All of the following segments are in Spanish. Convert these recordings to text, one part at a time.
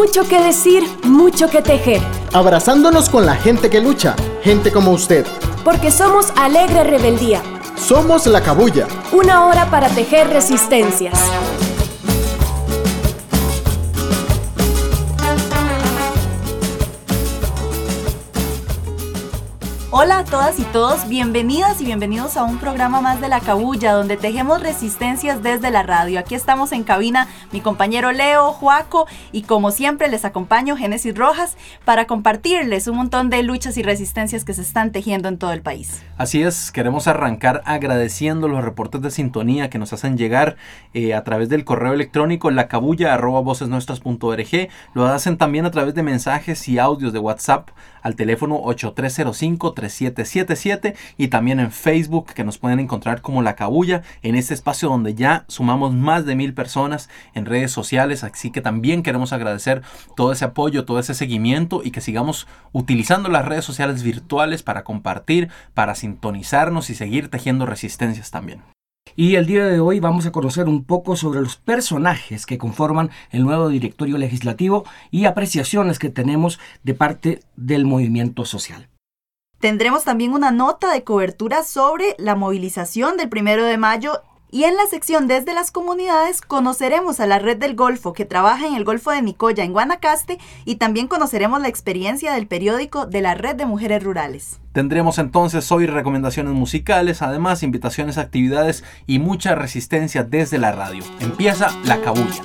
Mucho que decir, mucho que tejer. Abrazándonos con la gente que lucha, gente como usted. Porque somos Alegre Rebeldía. Somos La Cabuya. Una hora para tejer resistencias. Hola a todas y todos, bienvenidas y bienvenidos a un programa más de La Cabuya, donde tejemos resistencias desde la radio. Aquí estamos en cabina mi compañero Leo, Joaco, y como siempre les acompaño, Génesis Rojas, para compartirles un montón de luchas y resistencias que se están tejiendo en todo el país. Así es, queremos arrancar agradeciendo los reportes de sintonía que nos hacen llegar a través del correo electrónico lacabuya@vocesnuestras.org. Lo hacen también a través de mensajes y audios de WhatsApp al teléfono 8305-3777 y también en Facebook, que nos pueden encontrar como La Cabuya, en este espacio donde ya sumamos más de 1000 personas en redes sociales. Así que también queremos agradecer todo ese apoyo, todo ese seguimiento, y que sigamos utilizando las redes sociales virtuales para compartir, para sintonizarnos y seguir tejiendo resistencias también. Y el día de hoy vamos a conocer un poco sobre los personajes que conforman el nuevo directorio legislativo y apreciaciones que tenemos de parte del movimiento social. Tendremos también una nota de cobertura sobre la movilización del 1 de mayo. Y en la sección Desde las Comunidades conoceremos a la Red del Golfo, que trabaja en el Golfo de Nicoya, en Guanacaste, y también conoceremos la experiencia del periódico de la Red de Mujeres Rurales. Tendremos entonces hoy recomendaciones musicales, además invitaciones a actividades y mucha resistencia desde la radio. Empieza La Cabuya.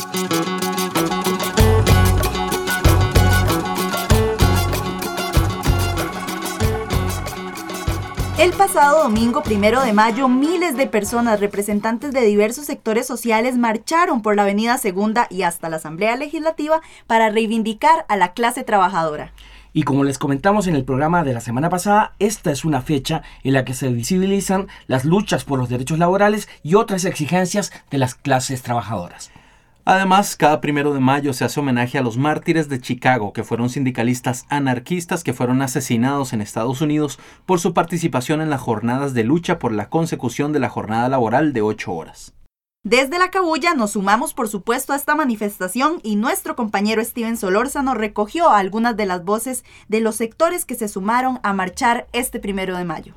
El pasado domingo 1 de mayo, miles de personas, representantes de diversos sectores sociales, marcharon por la Avenida Segunda y hasta la Asamblea Legislativa para reivindicar a la clase trabajadora. Y como les comentamos en el programa de la semana pasada, esta es una fecha en la que se visibilizan las luchas por los derechos laborales y otras exigencias de las clases trabajadoras. Además, cada 1 de mayo se hace homenaje a los mártires de Chicago, que fueron sindicalistas anarquistas que fueron asesinados en Estados Unidos por su participación en las jornadas de lucha por la consecución de la jornada laboral de 8 horas. Desde La Cabuya nos sumamos, por supuesto, a esta manifestación, y nuestro compañero Steven Solórzano recogió algunas de las voces de los sectores que se sumaron a marchar este 1 de mayo.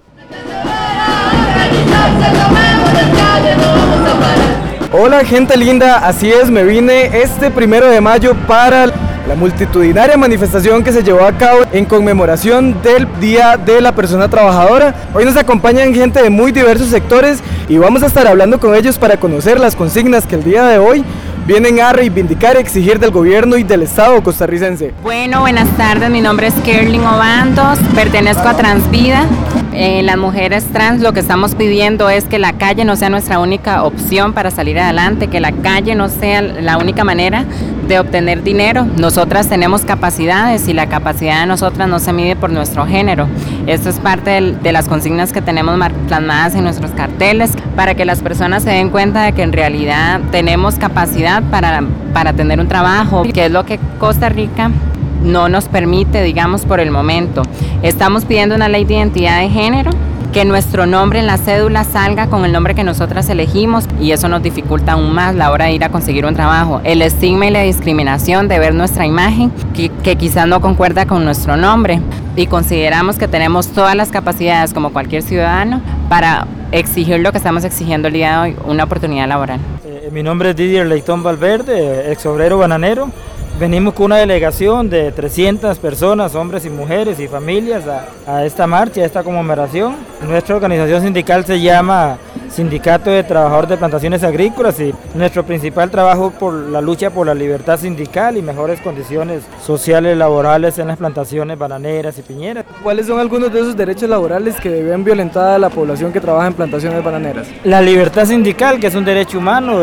Hola gente linda, así es, me vine este 1 de mayo para la multitudinaria manifestación que se llevó a cabo en conmemoración del Día de la Persona Trabajadora. Hoy nos acompañan gente de muy diversos sectores y vamos a estar hablando con ellos para conocer las consignas que el día de hoy vienen a reivindicar y exigir del gobierno y del Estado costarricense. Bueno, buenas tardes, mi nombre es Kerlin Obandos, pertenezco a Transvida. Las mujeres trans lo que estamos pidiendo es que la calle no sea nuestra única opción para salir adelante, que la calle no sea la única manera de obtener dinero. Nosotras tenemos capacidades y la capacidad de nosotras no se mide por nuestro género. Esto es parte de las consignas que tenemos plasmadas en nuestros carteles, para que las personas se den cuenta de que en realidad tenemos capacidad para tener un trabajo, que es lo que Costa Rica no nos permite, digamos, por el momento. Estamos pidiendo una ley de identidad de género, que nuestro nombre en la cédula salga con el nombre que nosotras elegimos, y eso nos dificulta aún más la hora de ir a conseguir un trabajo. El estigma y la discriminación de ver nuestra imagen, que quizás no concuerda con nuestro nombre, y consideramos que tenemos todas las capacidades como cualquier ciudadano para exigir lo que estamos exigiendo el día de hoy, una oportunidad laboral. Mi nombre es Didier Leitón Valverde, ex obrero bananero. Venimos con una delegación de 300 personas, hombres y mujeres y familias, a esta marcha, a esta conmemoración. Nuestra organización sindical se llama Sindicato de Trabajadores de Plantaciones Agrícolas, y nuestro principal trabajo por la lucha por la libertad sindical y mejores condiciones sociales laborales en las plantaciones bananeras y piñeras. ¿Cuáles son algunos de esos derechos laborales que ven violentada a la población que trabaja en plantaciones bananeras? La libertad sindical, que es un derecho humano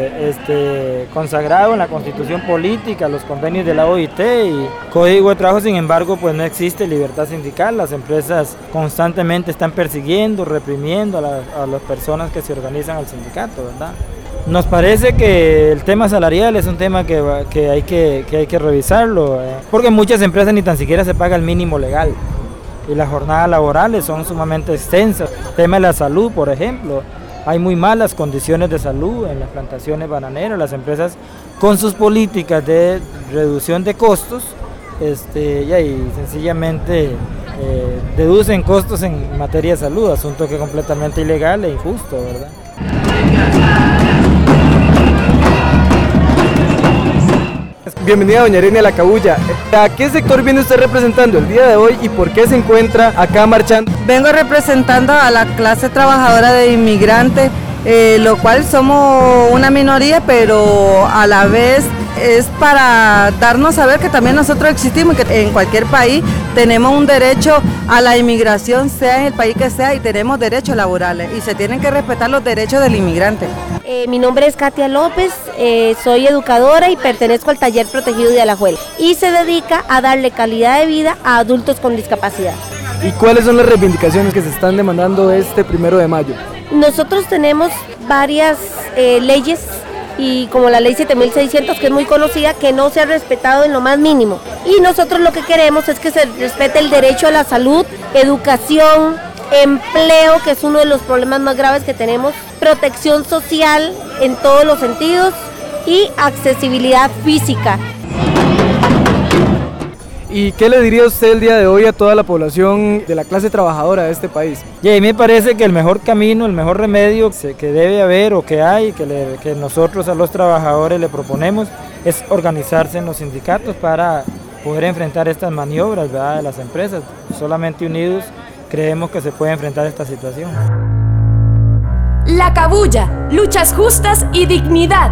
consagrado en la Constitución Política, los convenios de la OIT y Código de Trabajo. Sin embargo, pues no existe libertad sindical. Las empresas constantemente están persiguiendo, reprimiendo a las personas que se organizan al sindicato, ¿verdad? Nos parece que el tema salarial es un tema que hay que revisarlo, porque muchas empresas ni tan siquiera se paga el mínimo legal, y las jornadas laborales son sumamente extensas. El tema de la salud, por ejemplo, hay muy malas condiciones de salud en las plantaciones bananeras. Las empresas con sus políticas de reducción de costos y sencillamente deducen costos en materia de salud, asunto que es completamente ilegal e injusto, ¿verdad? Bienvenida doña Irene a La Cabulla. ¿A qué sector viene usted representando el día de hoy y por qué se encuentra acá marchando? Vengo representando a la clase trabajadora de inmigrantes, lo cual somos una minoría, pero a la vez es para darnos a ver que también nosotros existimos, que en cualquier país tenemos un derecho a la inmigración, sea en el país que sea, y tenemos derechos laborales y se tienen que respetar los derechos del inmigrante. Mi nombre es Katia López, soy educadora y pertenezco al taller protegido de Alajuela y se dedica a darle calidad de vida a adultos con discapacidad. ¿Y cuáles son las reivindicaciones que se están demandando este 1 de mayo? Nosotros tenemos varias leyes y como la ley 7600, que es muy conocida, que no se ha respetado en lo más mínimo. Y nosotros lo que queremos es que se respete el derecho a la salud, educación, empleo, que es uno de los problemas más graves que tenemos, protección social en todos los sentidos y accesibilidad física. ¿Y qué le diría usted el día de hoy a toda la población de la clase trabajadora de este país? Y a mí me parece que el mejor camino, el mejor remedio que debe haber o que hay, que nosotros a los trabajadores le proponemos, es organizarse en los sindicatos para poder enfrentar estas maniobras, ¿verdad?, de las empresas. Solamente unidos creemos que se puede enfrentar esta situación. La Cabulla, luchas justas y dignidad.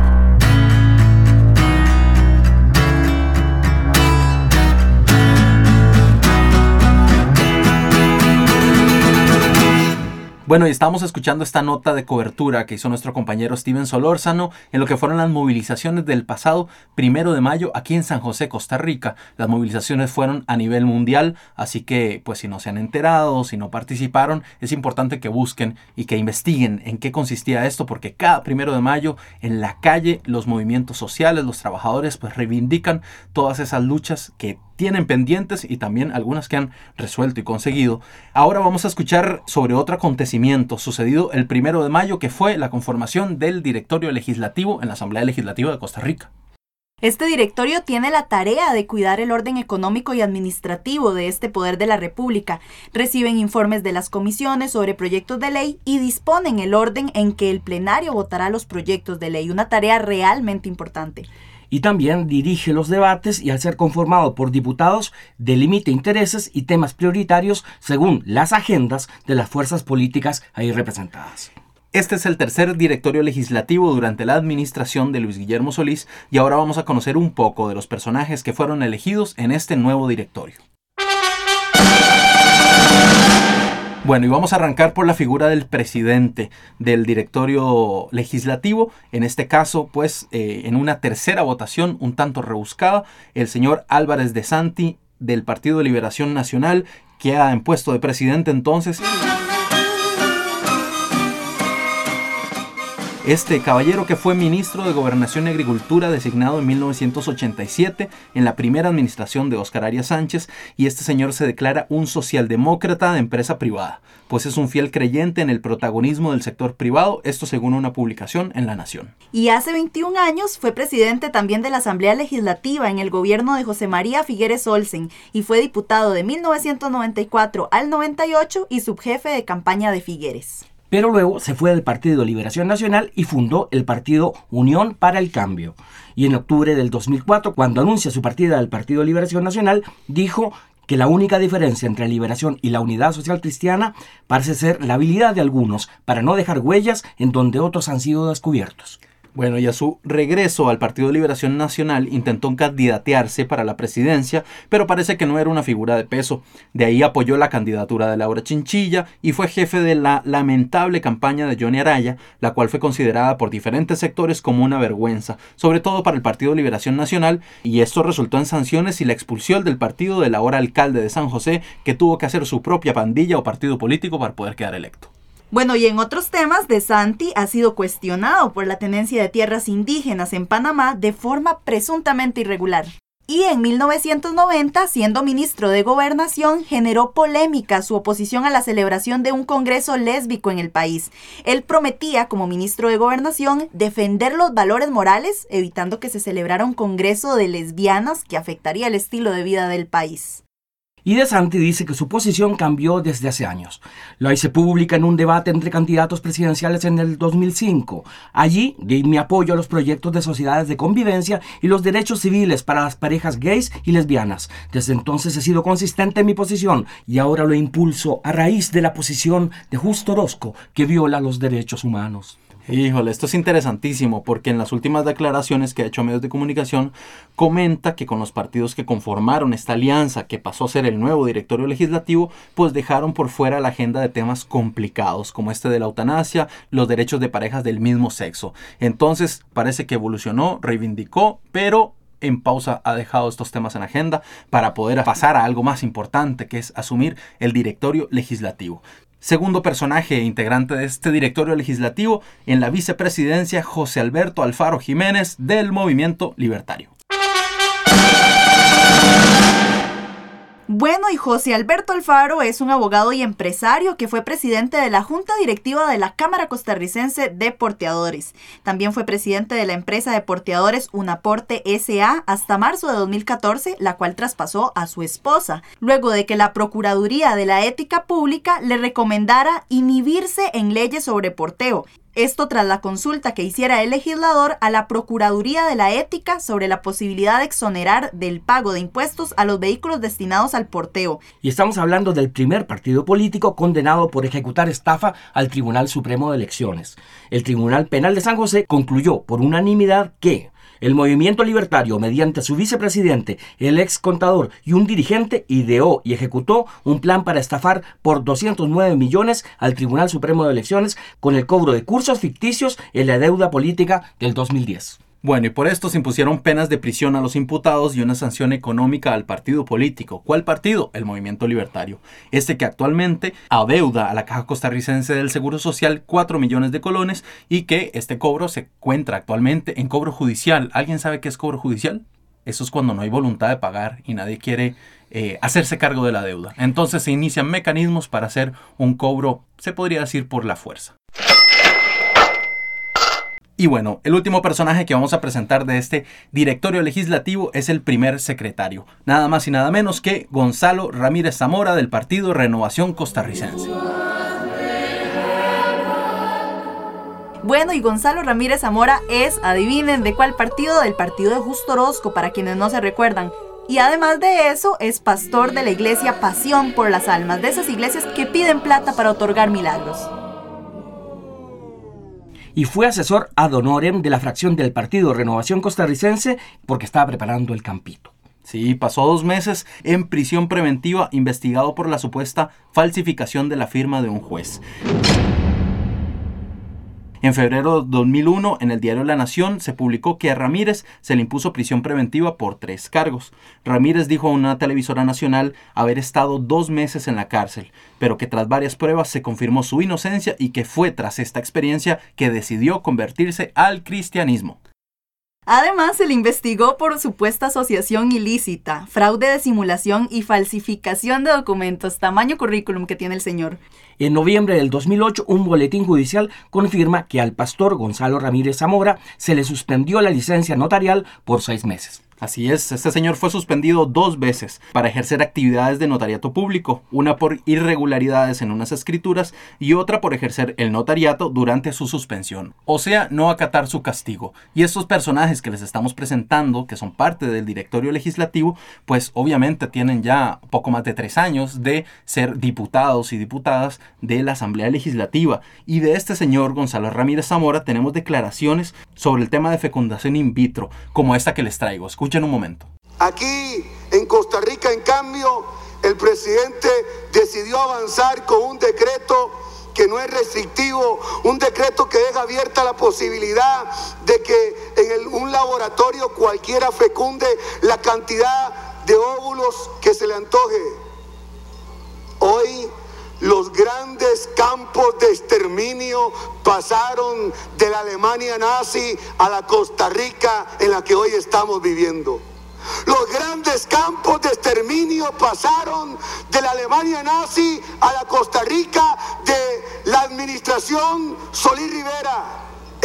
Bueno, y estamos escuchando esta nota de cobertura que hizo nuestro compañero Steven Solórzano en lo que fueron las movilizaciones del pasado 1 de mayo aquí en San José, Costa Rica. Las movilizaciones fueron a nivel mundial, así que pues si no se han enterado, si no participaron, es importante que busquen y que investiguen en qué consistía esto, porque cada 1 de mayo en la calle los movimientos sociales, los trabajadores pues reivindican todas esas luchas que tienen pendientes y también algunas que han resuelto y conseguido. Ahora vamos a escuchar sobre otro acontecimiento sucedido el 1 de mayo, que fue la conformación del directorio legislativo en la Asamblea Legislativa de Costa Rica. Este directorio tiene la tarea de cuidar el orden económico y administrativo de este poder de la República. Reciben informes de las comisiones sobre proyectos de ley y disponen el orden en que el plenario votará los proyectos de ley, una tarea realmente importante. Y también dirige los debates y al ser conformado por diputados delimita intereses y temas prioritarios según las agendas de las fuerzas políticas ahí representadas. Este es el tercer directorio legislativo durante la administración de Luis Guillermo Solís y ahora vamos a conocer un poco de los personajes que fueron elegidos en este nuevo directorio. Bueno, y vamos a arrancar por la figura del presidente del directorio legislativo. En este caso, pues, en una tercera votación un tanto rebuscada, el señor Álvarez de Santi del Partido de Liberación Nacional queda en puesto de presidente entonces. Este caballero, que fue ministro de Gobernación y Agricultura designado en 1987 en la primera administración de Óscar Arias Sánchez, y este señor se declara un socialdemócrata de empresa privada, pues es un fiel creyente en el protagonismo del sector privado, esto según una publicación en La Nación. Y hace 21 años fue presidente también de la Asamblea Legislativa en el gobierno de José María Figueres Olsen y fue diputado de 1994 al 98 y subjefe de campaña de Figueres. Pero luego se fue del Partido de Liberación Nacional y fundó el partido Unión para el Cambio. Y en octubre del 2004, cuando anuncia su partida del Partido de Liberación Nacional, dijo que la única diferencia entre Liberación y la Unidad Social Cristiana parece ser la habilidad de algunos para no dejar huellas en donde otros han sido descubiertos. Bueno, y a su regreso al Partido de Liberación Nacional intentó candidatearse para la presidencia, pero parece que no era una figura de peso. De ahí apoyó la candidatura de Laura Chinchilla y fue jefe de la lamentable campaña de Johnny Araya, la cual fue considerada por diferentes sectores como una vergüenza, sobre todo para el Partido de Liberación Nacional, y esto resultó en sanciones y la expulsión del partido del ahora alcalde de San José, que tuvo que hacer su propia pandilla o partido político para poder quedar electo. Bueno, y en otros temas, De Santi ha sido cuestionado por la tenencia de tierras indígenas en Panamá de forma presuntamente irregular. Y en 1990, siendo ministro de Gobernación, generó polémica su oposición a la celebración de un congreso lésbico en el país. Él prometía, como ministro de Gobernación, defender los valores morales, evitando que se celebrara un congreso de lesbianas que afectaría el estilo de vida del país. Y De Santi dice que su posición cambió desde hace años. La hice pública en un debate entre candidatos presidenciales en el 2005. Allí di mi apoyo a los proyectos de sociedades de convivencia y los derechos civiles para las parejas gays y lesbianas. Desde entonces he sido consistente en mi posición y ahora lo impulso a raíz de la posición de Justo Orozco, que viola los derechos humanos. Híjole, esto es interesantísimo porque en las últimas declaraciones que ha hecho a medios de comunicación comenta que con los partidos que conformaron esta alianza que pasó a ser el nuevo directorio legislativo, pues dejaron por fuera la agenda de temas complicados como este de la eutanasia, los derechos de parejas del mismo sexo. Entonces parece que evolucionó, reivindicó, pero en pausa ha dejado estos temas en agenda para poder pasar a algo más importante, que es asumir el directorio legislativo. Segundo personaje integrante de este directorio legislativo en la vicepresidencia, José Alberto Alfaro Jiménez del Movimiento Libertario. Bueno, y José Alberto Alfaro es un abogado y empresario que fue presidente de la Junta Directiva de la Cámara Costarricense de Porteadores. También fue presidente de la empresa de porteadores Unaporte S.A. hasta marzo de 2014, la cual traspasó a su esposa, luego de que la Procuraduría de la Ética Pública le recomendara inhibirse en leyes sobre porteo. Esto tras la consulta que hiciera el legislador a la Procuraduría de la Ética sobre la posibilidad de exonerar del pago de impuestos a los vehículos destinados al porteo. Y estamos hablando del primer partido político condenado por ejecutar estafa al Tribunal Supremo de Elecciones. El Tribunal Penal de San José concluyó por unanimidad que el Movimiento Libertario, mediante su vicepresidente, el ex contador y un dirigente, ideó y ejecutó un plan para estafar por 209 millones al Tribunal Supremo de Elecciones con el cobro de cursos ficticios en la deuda política del 2010. Bueno, y por esto se impusieron penas de prisión a los imputados y una sanción económica al partido político. ¿Cuál partido? El Movimiento Libertario. Este que actualmente adeuda a la Caja Costarricense del Seguro Social 4 millones de colones y que este cobro se encuentra actualmente en cobro judicial. ¿Alguien sabe qué es cobro judicial? Eso es cuando no hay voluntad de pagar y nadie quiere hacerse cargo de la deuda. Entonces se inician mecanismos para hacer un cobro, se podría decir, por la fuerza. Y bueno, el último personaje que vamos a presentar de este directorio legislativo es el primer secretario, nada más y nada menos que Gonzalo Ramírez Zamora del Partido Renovación Costarricense. Bueno, y Gonzalo Ramírez Zamora es, adivinen, ¿de cuál partido? Del partido de Justo Orozco, para quienes no se recuerdan. Y además de eso, es pastor de la iglesia Pasión por las Almas, de esas iglesias que piden plata para otorgar milagros. Y fue asesor ad honorem de la fracción del Partido Renovación Costarricense porque estaba preparando el campito. Sí, pasó 2 meses en prisión preventiva investigado por la supuesta falsificación de la firma de un juez. En febrero de 2001, en el diario La Nación, se publicó que a Ramírez se le impuso prisión preventiva por 3 cargos. Ramírez dijo a una televisora nacional haber estado 2 meses en la cárcel, pero que tras varias pruebas se confirmó su inocencia y que fue tras esta experiencia que decidió convertirse al cristianismo. Además, se le investigó por supuesta asociación ilícita, fraude de simulación y falsificación de documentos. Tamaño currículum que tiene el señor. En noviembre del 2008, un boletín judicial confirma que al pastor Gonzalo Ramírez Zamora se le suspendió la licencia notarial por 6 meses. Así es, este señor fue suspendido 2 veces para ejercer actividades de notariato público, una por irregularidades en unas escrituras y otra por ejercer el notariato durante su suspensión, o sea, no acatar su castigo. Y estos personajes que les estamos presentando, que son parte del directorio legislativo, pues obviamente tienen ya poco más de 3 años de ser diputados y diputadas de la Asamblea Legislativa. Y de este señor Gonzalo Ramírez Zamora tenemos declaraciones sobre el tema de fecundación in vitro, como esta que les traigo. Escuchen un momento. Aquí en Costa Rica, en cambio, el presidente decidió avanzar con un decreto que no es restrictivo, un decreto que deja abierta la posibilidad de que en un laboratorio cualquiera fecunde la cantidad de óvulos que se le antoje. Hoy los grandes campos de exterminio pasaron de la Alemania nazi a la Costa Rica en la que hoy estamos viviendo. Los grandes campos de exterminio pasaron de la Alemania nazi a la Costa Rica de la administración Solís Rivera.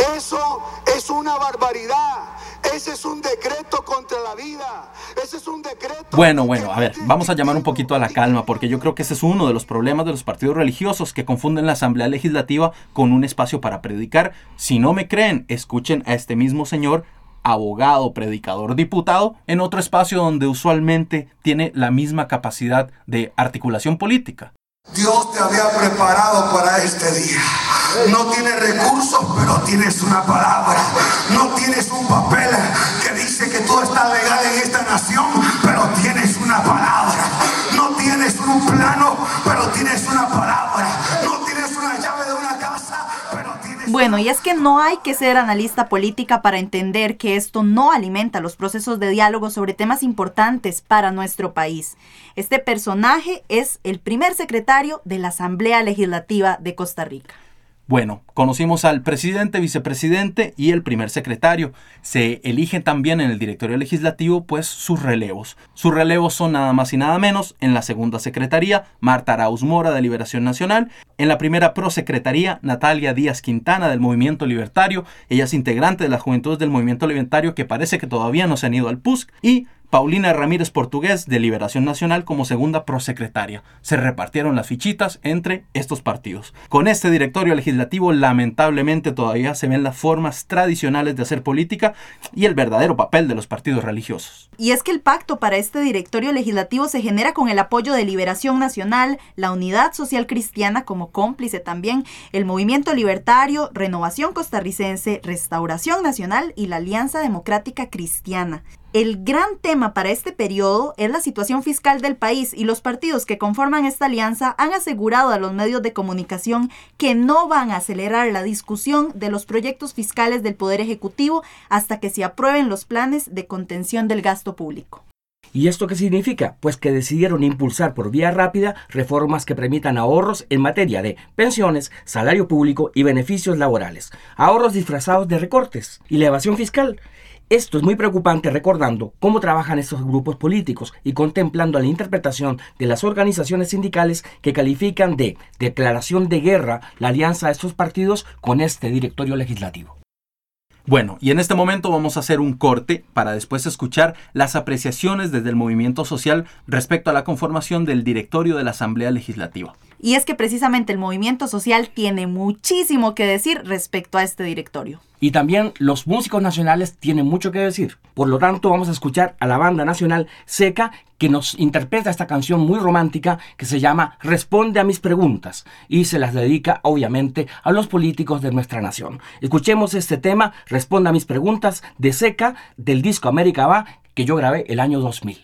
Eso es una barbaridad. Ese es un decreto contra la vida. Ese es un decreto... Bueno, a ver, vamos a llamar un poquito a la calma, porque yo creo que ese es uno de los problemas de los partidos religiosos, que confunden la Asamblea Legislativa con un espacio para predicar. Si no me creen, escuchen a este mismo señor, abogado, predicador, diputado, en otro espacio donde usualmente tiene la misma capacidad de articulación política. Dios te había preparado para este día. No tienes recursos, pero tienes una palabra. No tienes un papel que dice que todo está legal en esta nación, pero tienes una palabra. No tienes un plano, pero tienes una palabra. No tienes una llave de una casa, pero tienes... Bueno, y es que no hay que ser analista política para entender que esto no alimenta los procesos de diálogo sobre temas importantes para nuestro país. Este personaje es el primer secretario de la Asamblea Legislativa de Costa Rica. Bueno, conocimos al presidente, vicepresidente y el primer secretario. Se eligen también en el directorio legislativo pues sus relevos. Sus relevos son nada más y nada menos: en la segunda secretaría, Marta Arauz Mora de Liberación Nacional; en la primera prosecretaría, Natalia Díaz Quintana del Movimiento Libertario. Ella es integrante de las Juventudes del Movimiento Libertario, que parece que todavía no se han ido al PUSC. Y Paulina Ramírez Portugués de Liberación Nacional como segunda prosecretaria. Se repartieron las fichitas entre estos partidos. Con este directorio legislativo, lamentablemente, todavía se ven las formas tradicionales de hacer política y el verdadero papel de los partidos religiosos. Y es que el pacto para este directorio legislativo se genera con el apoyo de Liberación Nacional, la Unidad Social Cristiana como cómplice también, el Movimiento Libertario, Renovación Costarricense, Restauración Nacional y la Alianza Democrática Cristiana. El gran tema para este periodo es la situación fiscal del país, y los partidos que conforman esta alianza han asegurado a los medios de comunicación que no van a acelerar la discusión de los proyectos fiscales del Poder Ejecutivo hasta que se aprueben los planes de contención del gasto público. ¿Y esto qué significa? Pues que decidieron impulsar por vía rápida reformas que permitan ahorros en materia de pensiones, salario público y beneficios laborales. Ahorros disfrazados de recortes y la evasión fiscal. Esto es muy preocupante, recordando cómo trabajan estos grupos políticos y contemplando la interpretación de las organizaciones sindicales que califican de declaración de guerra la alianza de estos partidos con este directorio legislativo. Bueno, y en este momento vamos a hacer un corte para después escuchar las apreciaciones desde el movimiento social respecto a la conformación del directorio de la Asamblea Legislativa. Y es que precisamente el movimiento social tiene muchísimo que decir respecto a este directorio. Y también los músicos nacionales tienen mucho que decir. Por lo tanto, vamos a escuchar a la banda nacional Seca, que nos interpreta esta canción muy romántica que se llama Responde a mis preguntas, y se las dedica obviamente a los políticos de nuestra nación. Escuchemos este tema, Responde a mis preguntas, de Seca, del disco América Va, que yo grabé el año 2000.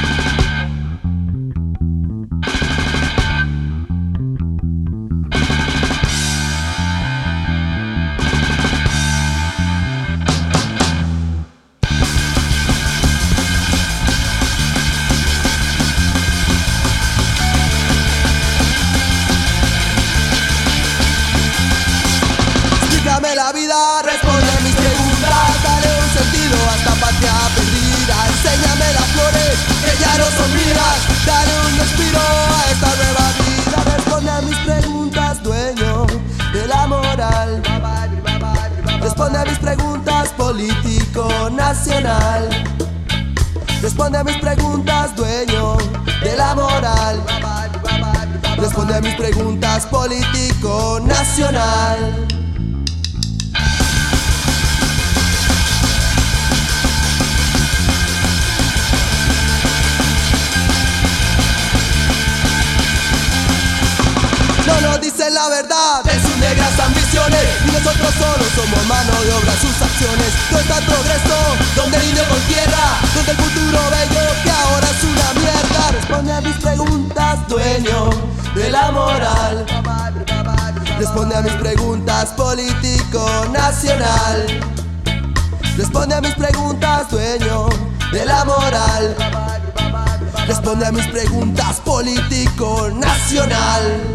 La vida, responde a mis preguntas, dale un sentido a esta patria perdida. Enséñame las flores que ya no son mías, dale un respiro a esta nueva vida. Responde a mis preguntas, dueño de la moral. Responde a mis preguntas, político nacional. Responde a mis preguntas, dueño de la moral. Responde a mis preguntas, político nacional. No nos dicen la verdad de sus negras ambiciones, y nosotros solo somos mano de obra, sus acciones. No está el progreso, donde el indio con tierra, donde el futuro bello que ahora es una mierda. Responde a mis preguntas, dueño de la moral. Responde a mis preguntas, político nacional. Responde a mis preguntas, dueño de la moral. Responde a mis preguntas, político nacional.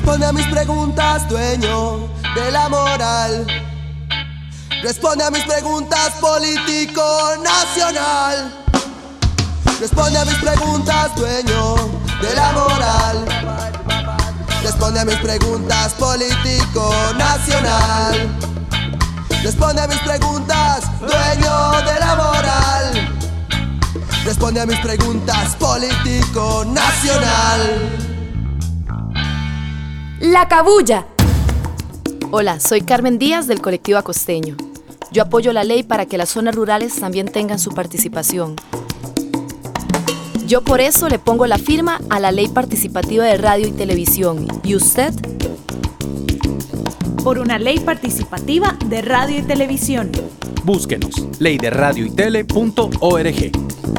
Responde a mis preguntas, dueño de la moral. Responde a mis preguntas, político nacional. Responde a mis preguntas, dueño de la moral. Responde a mis preguntas, político nacional. Responde a mis preguntas, dueño de la moral. Responde a mis preguntas, político nacional. La Cabulla. Hola, soy Carmen Díaz del colectivo Acosteño. Yo apoyo la ley para que las zonas rurales también tengan su participación. Yo por eso le pongo la firma a la ley participativa de radio y televisión. ¿Y usted? Por una ley participativa de radio y televisión. Búsquenos, leyderadioytele.org.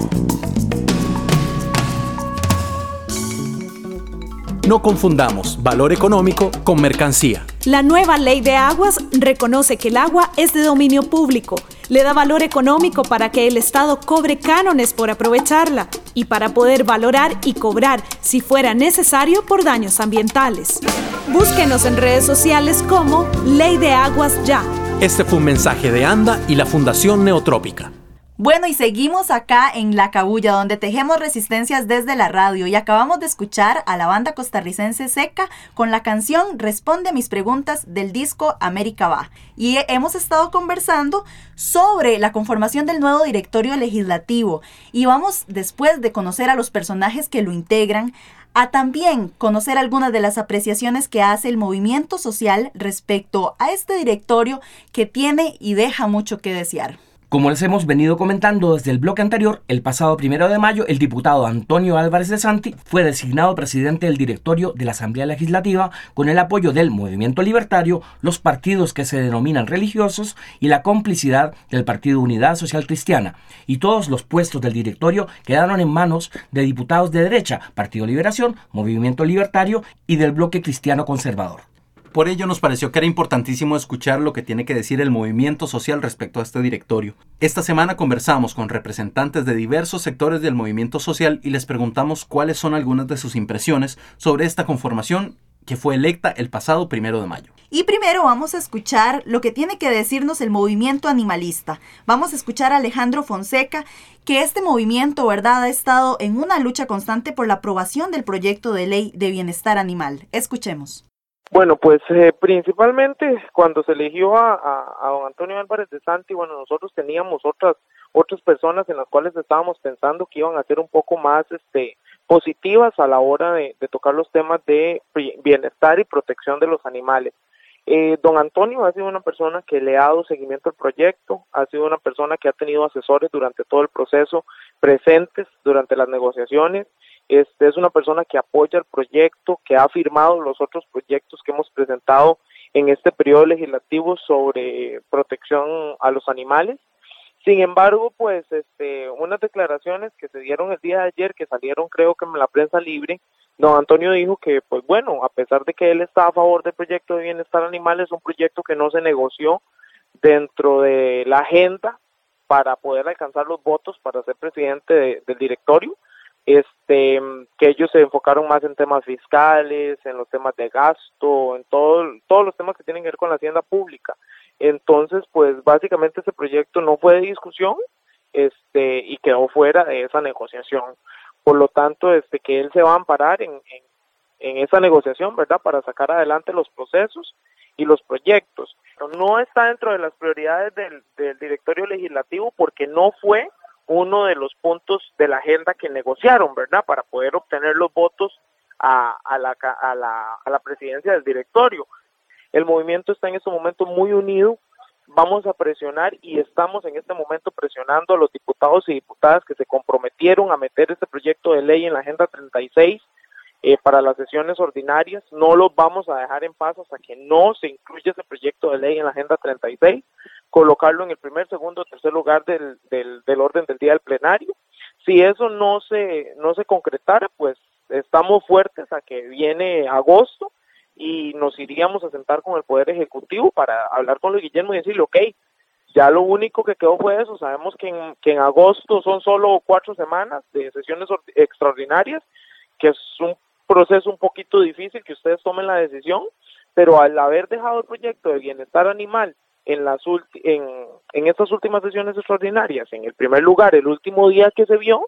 No confundamos valor económico con mercancía. La nueva ley de aguas reconoce que el agua es de dominio público, le da valor económico para que el Estado cobre cánones por aprovecharla y para poder valorar y cobrar, si fuera necesario, por daños ambientales. Búsquenos en redes sociales como Ley de Aguas Ya. Este fue un mensaje de ANDA y la Fundación Neotrópica. Bueno, y seguimos acá en La Cabulla, donde tejemos resistencias desde la radio, y acabamos de escuchar a la banda costarricense Seca con la canción Responde a mis preguntas del disco América Va. Y hemos estado conversando sobre la conformación del nuevo directorio legislativo, y vamos, después de conocer a los personajes que lo integran, a también conocer algunas de las apreciaciones que hace el movimiento social respecto a este directorio que tiene y deja mucho que desear. Como les hemos venido comentando desde el bloque anterior, el pasado 1 de mayo, el diputado Antonio Álvarez de Santi fue designado presidente del directorio de la Asamblea Legislativa con el apoyo del Movimiento Libertario, los partidos que se denominan religiosos y la complicidad del Partido Unidad Social Cristiana. Y todos los puestos del directorio quedaron en manos de diputados de derecha, Partido Liberación, Movimiento Libertario y del Bloque Cristiano Conservador. Por ello nos pareció que era importantísimo escuchar lo que tiene que decir el movimiento social respecto a este directorio. Esta semana conversamos con representantes de diversos sectores del movimiento social y les preguntamos cuáles son algunas de sus impresiones sobre esta conformación que fue electa el pasado 1 de mayo. Y primero vamos a escuchar lo que tiene que decirnos el movimiento animalista. Vamos a escuchar a Alejandro Fonseca, que este movimiento, ¿verdad?, ha estado en una lucha constante por la aprobación del proyecto de ley de bienestar animal. Escuchemos. Bueno, pues principalmente cuando se eligió a don Antonio Álvarez de Santi, bueno, nosotros teníamos otras personas en las cuales estábamos pensando que iban a ser un poco más positivas a la hora de tocar los temas de bienestar y protección de los animales. Don Antonio ha sido una persona que le ha dado seguimiento al proyecto, ha sido una persona que ha tenido asesores durante todo el proceso, presentes durante las negociaciones. Es una persona que apoya el proyecto, que ha firmado los otros proyectos que hemos presentado en este periodo legislativo sobre protección a los animales. Sin embargo, pues unas declaraciones que se dieron el día de ayer, que salieron creo que en la prensa libre, don Antonio dijo que, pues bueno, a pesar de que él está a favor del proyecto de bienestar animal, es un proyecto que no se negoció dentro de la agenda para poder alcanzar los votos para ser presidente del directorio. Que ellos se enfocaron más en temas fiscales, en los temas de gasto, en todos los temas que tienen que ver con la hacienda pública. Entonces, pues básicamente ese proyecto no fue de discusión y quedó fuera de esa negociación. Por lo tanto, que él se va a amparar en esa negociación, ¿verdad?, para sacar adelante los procesos y los proyectos. No está dentro de las prioridades del directorio legislativo porque no fue uno de los puntos de la agenda que negociaron, ¿verdad?, para poder obtener los votos a la presidencia del directorio. El movimiento está en este momento muy unido. Vamos a presionar y estamos en este momento presionando a los diputados y diputadas que se comprometieron a meter este proyecto de ley en la Agenda 36 para las sesiones ordinarias. No los vamos a dejar en paz hasta que no se incluya ese proyecto de ley en la Agenda 36, colocarlo en el primer, segundo o tercer lugar del orden del día del plenario. Si eso no se concretara, pues estamos fuertes a que viene agosto y nos iríamos a sentar con el Poder Ejecutivo para hablar con Luis Guillermo y decirle, ok, ya lo único que quedó fue eso. Sabemos que en agosto son solo 4 semanas de sesiones extraordinarias, que es un proceso un poquito difícil que ustedes tomen la decisión, pero al haber dejado el proyecto de bienestar animal en estas últimas sesiones extraordinarias, en el primer lugar, el último día que se vio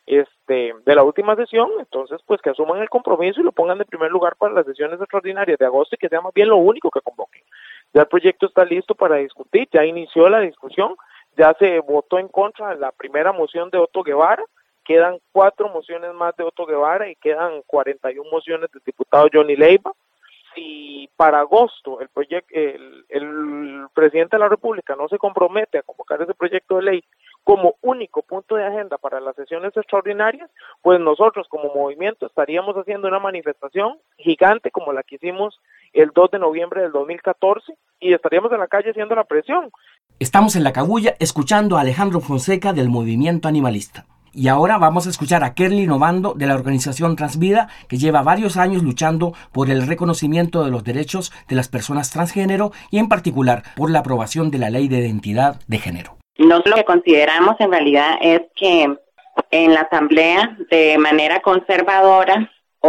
de la última sesión, entonces pues que asuman el compromiso y lo pongan de primer lugar para las sesiones extraordinarias de agosto y que sea más bien lo único que convoquen. Ya el proyecto está listo para discutir, ya inició la discusión, ya se votó en contra de la primera moción de Otto Guevara, quedan 4 mociones más de Otto Guevara y quedan 41 mociones del diputado Johnny Leiva. Si para agosto el presidente de la República no se compromete a convocar ese proyecto de ley como único punto de agenda para las sesiones extraordinarias, pues nosotros como movimiento estaríamos haciendo una manifestación gigante como la que hicimos el 2 de noviembre del 2014 y estaríamos en la calle haciendo la presión. Estamos en La Cabulla escuchando a Alejandro Fonseca del movimiento animalista. Y ahora vamos a escuchar a Kerlin Obando de la organización Transvida, que lleva varios años luchando por el reconocimiento de los derechos de las personas transgénero y en particular por la aprobación de la Ley de Identidad de Género. Nosotros lo que consideramos en realidad es que en la Asamblea, de manera conservadora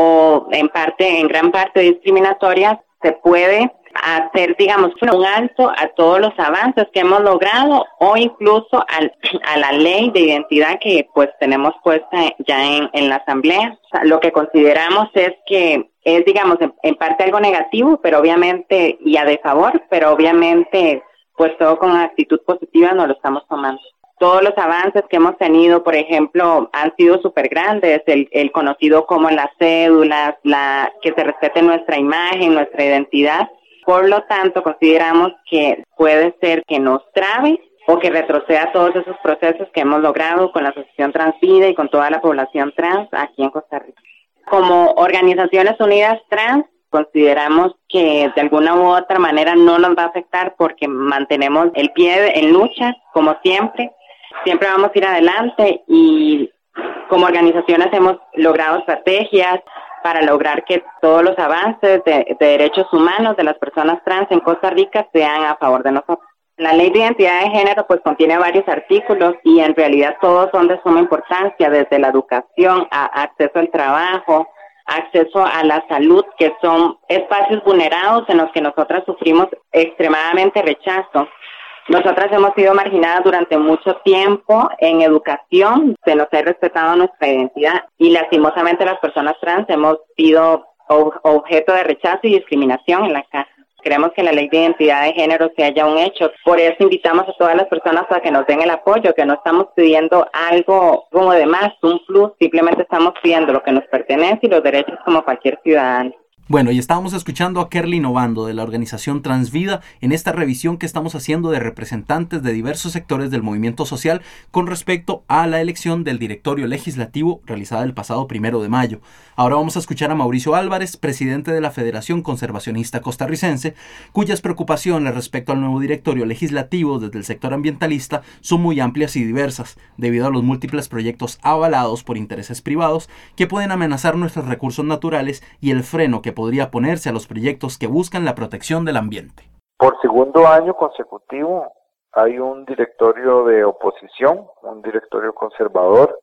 o en gran parte discriminatoria, se puede hacer, digamos, un alto a todos los avances que hemos logrado o incluso a la ley de identidad que pues tenemos puesta ya en la Asamblea. O sea, lo que consideramos es que es, digamos, en parte algo negativo, pero obviamente, y a desfavor, pero obviamente pues todo con actitud positiva nos lo estamos tomando. Todos los avances que hemos tenido, por ejemplo, han sido súper grandes, el conocido como las cédulas, que se respete nuestra imagen, nuestra identidad. Por lo tanto, consideramos que puede ser que nos trabe o que retroceda todos esos procesos que hemos logrado con la Asociación Transvida y con toda la población trans aquí en Costa Rica. Como Organizaciones Unidas Trans, consideramos que de alguna u otra manera no nos va a afectar porque mantenemos el pie en lucha, como siempre. Siempre vamos a ir adelante y como organizaciones hemos logrado estrategias para lograr que todos los avances de derechos humanos de las personas trans en Costa Rica sean a favor de nosotros. La Ley de Identidad de Género pues contiene varios artículos y en realidad todos son de suma importancia, desde la educación, a acceso al trabajo, acceso a la salud, que son espacios vulnerados en los que nosotras sufrimos extremadamente rechazo. Nosotras hemos sido marginadas durante mucho tiempo en educación, se nos ha respetado nuestra identidad y lastimosamente las personas trans hemos sido objeto de rechazo y discriminación en la casa. Queremos que la Ley de Identidad de Género sea ya un hecho. Por eso invitamos a todas las personas a que nos den el apoyo, que no estamos pidiendo algo como de más, un plus, simplemente estamos pidiendo lo que nos pertenece y los derechos como cualquier ciudadano. Bueno, y estábamos escuchando a Kerlin Obando de la organización Transvida en esta revisión que estamos haciendo de representantes de diversos sectores del movimiento social con respecto a la elección del directorio legislativo realizada el pasado 1 de mayo. Ahora vamos a escuchar a Mauricio Álvarez, presidente de la Federación Conservacionista Costarricense, cuyas preocupaciones respecto al nuevo directorio legislativo desde el sector ambientalista son muy amplias y diversas, debido a los múltiples proyectos avalados por intereses privados que pueden amenazar nuestros recursos naturales y el freno que podría ponerse a los proyectos que buscan la protección del ambiente. Por segundo año consecutivo hay un directorio de oposición, un directorio conservador.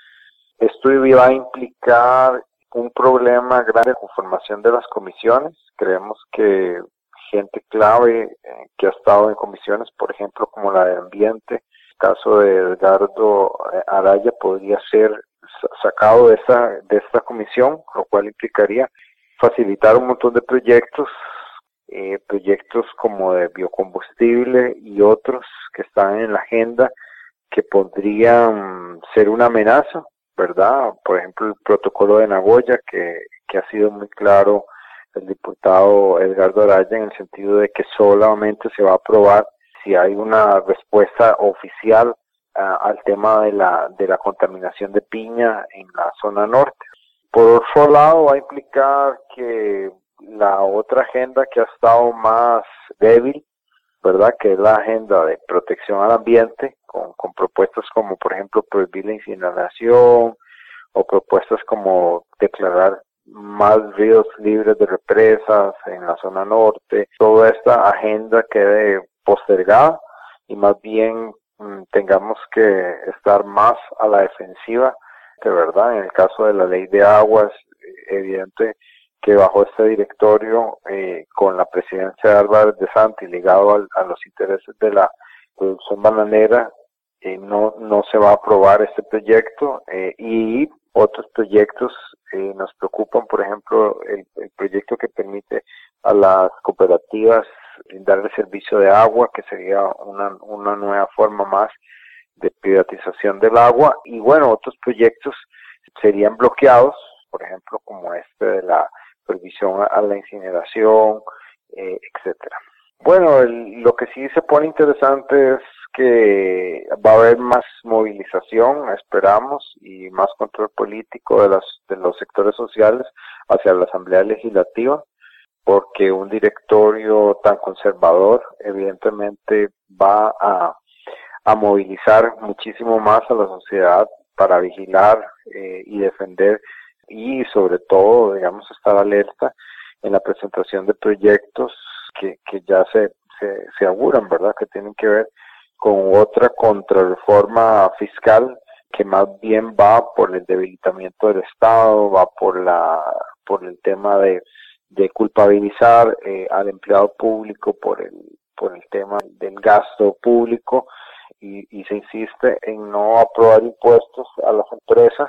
Esto iba a implicar un problema grave de conformación de las comisiones. Creemos que gente clave que ha estado en comisiones, por ejemplo, como la de ambiente, el caso de Edgardo Araya podría ser sacado de esta comisión, lo cual implicaría facilitar un montón de proyectos como de biocombustible y otros que están en la agenda que podrían ser una amenaza, ¿verdad? Por ejemplo, el protocolo de Nagoya, que ha sido muy claro el diputado Edgardo Araya en el sentido de que solamente se va a aprobar si hay una respuesta oficial al tema de la contaminación de piña en la zona norte. Por otro lado, va a implicar que la otra agenda que ha estado más débil, ¿verdad?, que es la agenda de protección al ambiente, con propuestas como, por ejemplo, prohibir la incineración, o propuestas como declarar más ríos libres de represas en la zona norte. Toda esta agenda quede postergada y más bien tengamos que estar más a la defensiva, de verdad. En el caso de la ley de aguas, evidente que bajo este directorio, con la presidencia de Álvarez de Santi ligado a los intereses de la producción bananera, no se va a aprobar este proyecto, y otros proyectos nos preocupan, por ejemplo, el proyecto que permite a las cooperativas dar el servicio de agua, que sería una nueva forma más de privatización del agua, y bueno, otros proyectos serían bloqueados, por ejemplo, como este de la prohibición a la incineración, etcétera. Bueno, lo que sí se pone interesante es que va a haber más movilización, esperamos, y más control político de los sectores sociales hacia la Asamblea Legislativa, porque un directorio tan conservador evidentemente va a movilizar muchísimo más a la sociedad para vigilar y defender, y sobre todo, digamos, estar alerta en la presentación de proyectos que ya se auguran, ¿verdad?, que tienen que ver con otra contrarreforma fiscal que más bien va por el debilitamiento del Estado, va por el tema de culpabilizar al empleado público por el tema del gasto público, y se insiste en no aprobar impuestos a las empresas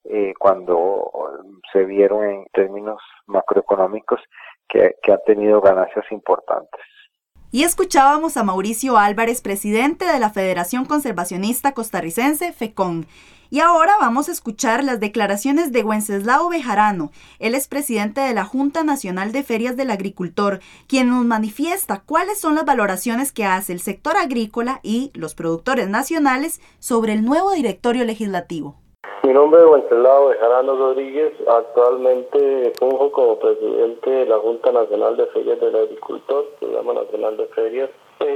cuando se vieron en términos macroeconómicos que han tenido ganancias importantes. Y escuchábamos a Mauricio Álvarez, presidente de la Federación Conservacionista Costarricense, FECON. Y ahora vamos a escuchar las declaraciones de Wenceslao Bejarano. Él es presidente de la Junta Nacional de Ferias del Agricultor, quien nos manifiesta cuáles son las valoraciones que hace el sector agrícola y los productores nacionales sobre el nuevo directorio legislativo. Mi nombre es Wenceslao Bejarano Rodríguez, actualmente funjo como presidente de la Junta Nacional de Ferias del Agricultor, Programa Nacional de Ferias.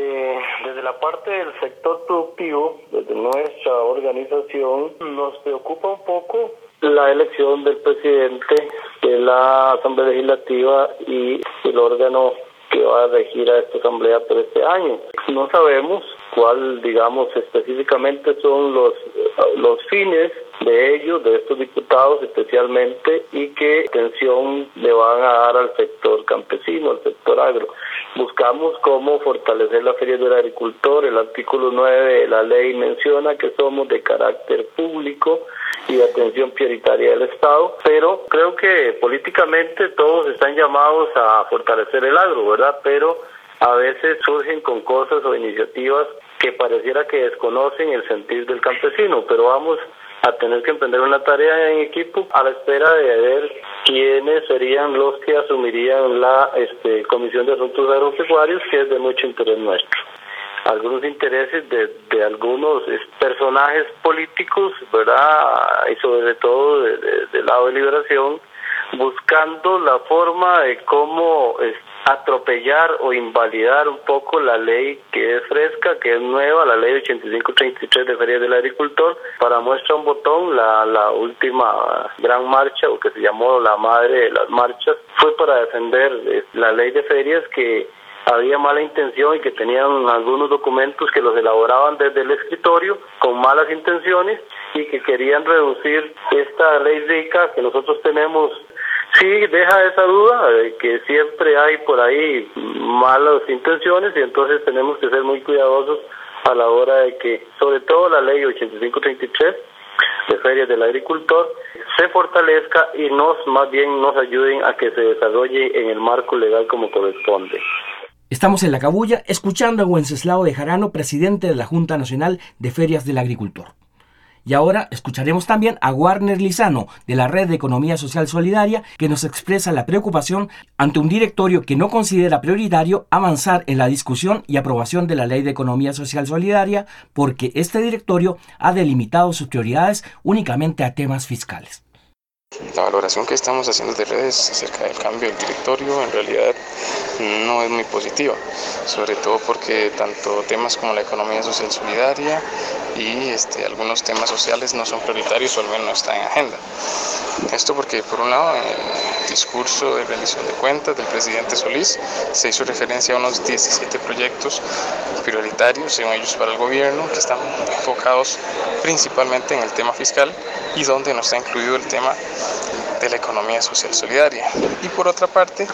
Desde la parte del sector productivo, desde nuestra organización, nos preocupa un poco la elección del presidente de la Asamblea Legislativa y el órgano que va a regir a esta asamblea por este año. No sabemos cuál, digamos, específicamente son los fines de ellos, de estos diputados especialmente, y qué atención le van a dar al sector campesino, al sector agro. Buscamos cómo fortalecer la Feria del Agricultor. El artículo 9 de la ley menciona que somos de carácter público y de atención prioritaria del Estado, pero creo que políticamente todos están llamados a fortalecer el agro, ¿verdad? Pero a veces surgen con cosas o iniciativas que pareciera que desconocen el sentir del campesino, pero vamos a tener que emprender una tarea en equipo a la espera de ver quiénes serían los que asumirían la Comisión de Asuntos Agropecuarios, que es de mucho interés nuestro. Algunos intereses de algunos personajes políticos, ¿verdad?, y sobre todo del lado de Liberación, buscando la forma de cómo atropellar o invalidar un poco la ley que es fresca, que es nueva, la ley 8533 de Ferias del Agricultor. Para muestra un botón, la última gran marcha, o que se llamó la madre de las marchas, fue para defender la ley de ferias, que había mala intención y que tenían algunos documentos que los elaboraban desde el escritorio con malas intenciones y que querían reducir esta ley rica que nosotros tenemos. Sí, deja esa duda de que siempre hay por ahí malas intenciones, y entonces tenemos que ser muy cuidadosos a la hora de que, sobre todo la ley 8533 de Ferias del Agricultor, se fortalezca y más bien nos ayuden a que se desarrolle en el marco legal como corresponde. Estamos en La Cabulla escuchando a Wenceslao Bejarano, presidente de la Junta Nacional de Ferias del Agricultor. Y ahora escucharemos también a Warner Lizano, de la Red de Economía Social Solidaria, que nos expresa la preocupación ante un directorio que no considera prioritario avanzar en la discusión y aprobación de la Ley de Economía Social Solidaria, porque este directorio ha delimitado sus prioridades únicamente a temas fiscales. La valoración que estamos haciendo de redes acerca del cambio del directorio en realidad no es muy positiva, sobre todo porque tanto temas como la economía social solidaria y algunos temas sociales no son prioritarios, o al menos no están en agenda. Esto porque, por un lado, en el discurso de rendición de cuentas del presidente Solís se hizo referencia a unos 17 proyectos prioritarios, según ellos, para el gobierno, que están enfocados principalmente en el tema fiscal y donde no está incluido el tema de la economía social solidaria. Y por otra parte,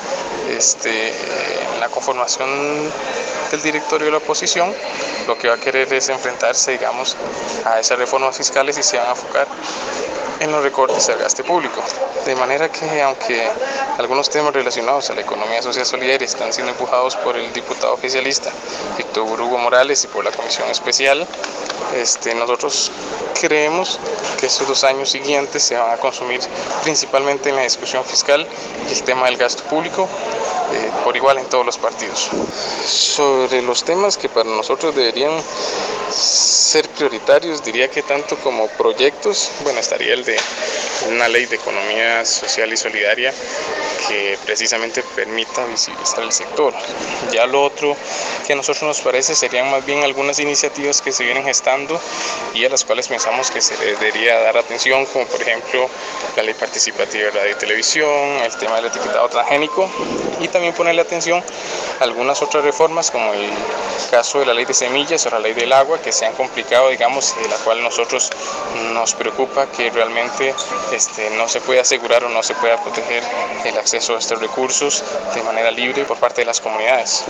la conformación del directorio de la oposición lo que va a querer es enfrentarse, digamos, a esas reformas fiscales y se van a enfocar en los recortes al gasto público. De manera que, aunque algunos temas relacionados a la economía social solidaria están siendo empujados por el diputado oficialista Víctor Hugo Morales y por la comisión especial, nosotros creemos que estos 2 años siguientes se van a consumir principalmente en la discusión fiscal y el tema del gasto público por igual en todos los partidos. Sobre los temas que para nosotros deberían ser prioritarios, diría que tanto como proyectos, estaría el de una ley de economía social y solidaria que precisamente permita visibilizar el sector. Ya lo otro que a nosotros nos parece serían más bien algunas iniciativas que se vienen gestando y a las cuales pensamos que se debería dar atención, como por ejemplo la ley participativa de radio y televisión, el tema del etiquetado transgénico, y también ponerle atención a algunas otras reformas como el caso de la ley de semillas o la ley del agua, que se han complicado, digamos, y de la cual nosotros nos preocupa que realmente no se pueda asegurar o no se pueda proteger el acceso a estos recursos de manera libre por parte de las comunidades.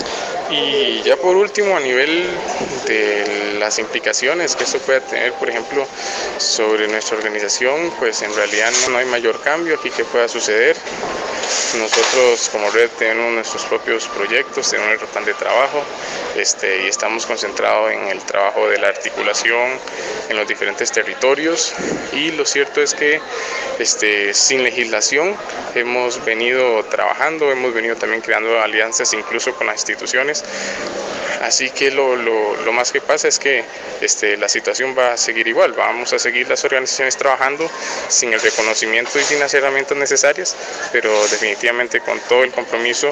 Y ya por último, a nivel de las implicaciones que esto pueda tener, por ejemplo, sobre nuestra organización, pues en realidad no hay mayor cambio aquí que pueda suceder. Nosotros como red tenemos nuestros propios proyectos, tenemos nuestro plan de trabajo y estamos concentrados en el trabajo de la articulación en los diferentes territorios, y lo cierto es que sin legislación hemos venido trabajando, hemos venido también creando alianzas incluso con las instituciones. Así que lo más que pasa es que la situación va a seguir igual, vamos a seguir las organizaciones trabajando sin el reconocimiento y sin las herramientas necesarias, pero definitivamente con todo el compromiso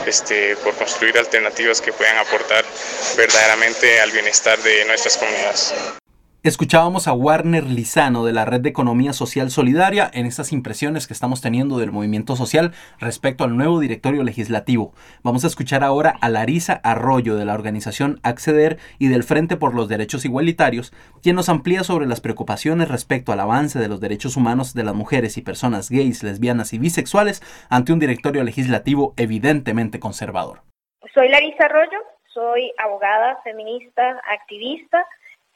por construir alternativas que puedan aportar verdaderamente al bienestar de nuestras comunidades. Escuchábamos a Warner Lizano de la Red de Economía Social Solidaria en estas impresiones que estamos teniendo del movimiento social respecto al nuevo directorio legislativo. Vamos a escuchar ahora a Larisa Arroyo de la organización Acceder y del Frente por los Derechos Igualitarios, quien nos amplía sobre las preocupaciones respecto al avance de los derechos humanos de las mujeres y personas gays, lesbianas y bisexuales ante un directorio legislativo evidentemente conservador. Soy Larisa Arroyo, soy abogada, feminista, activista,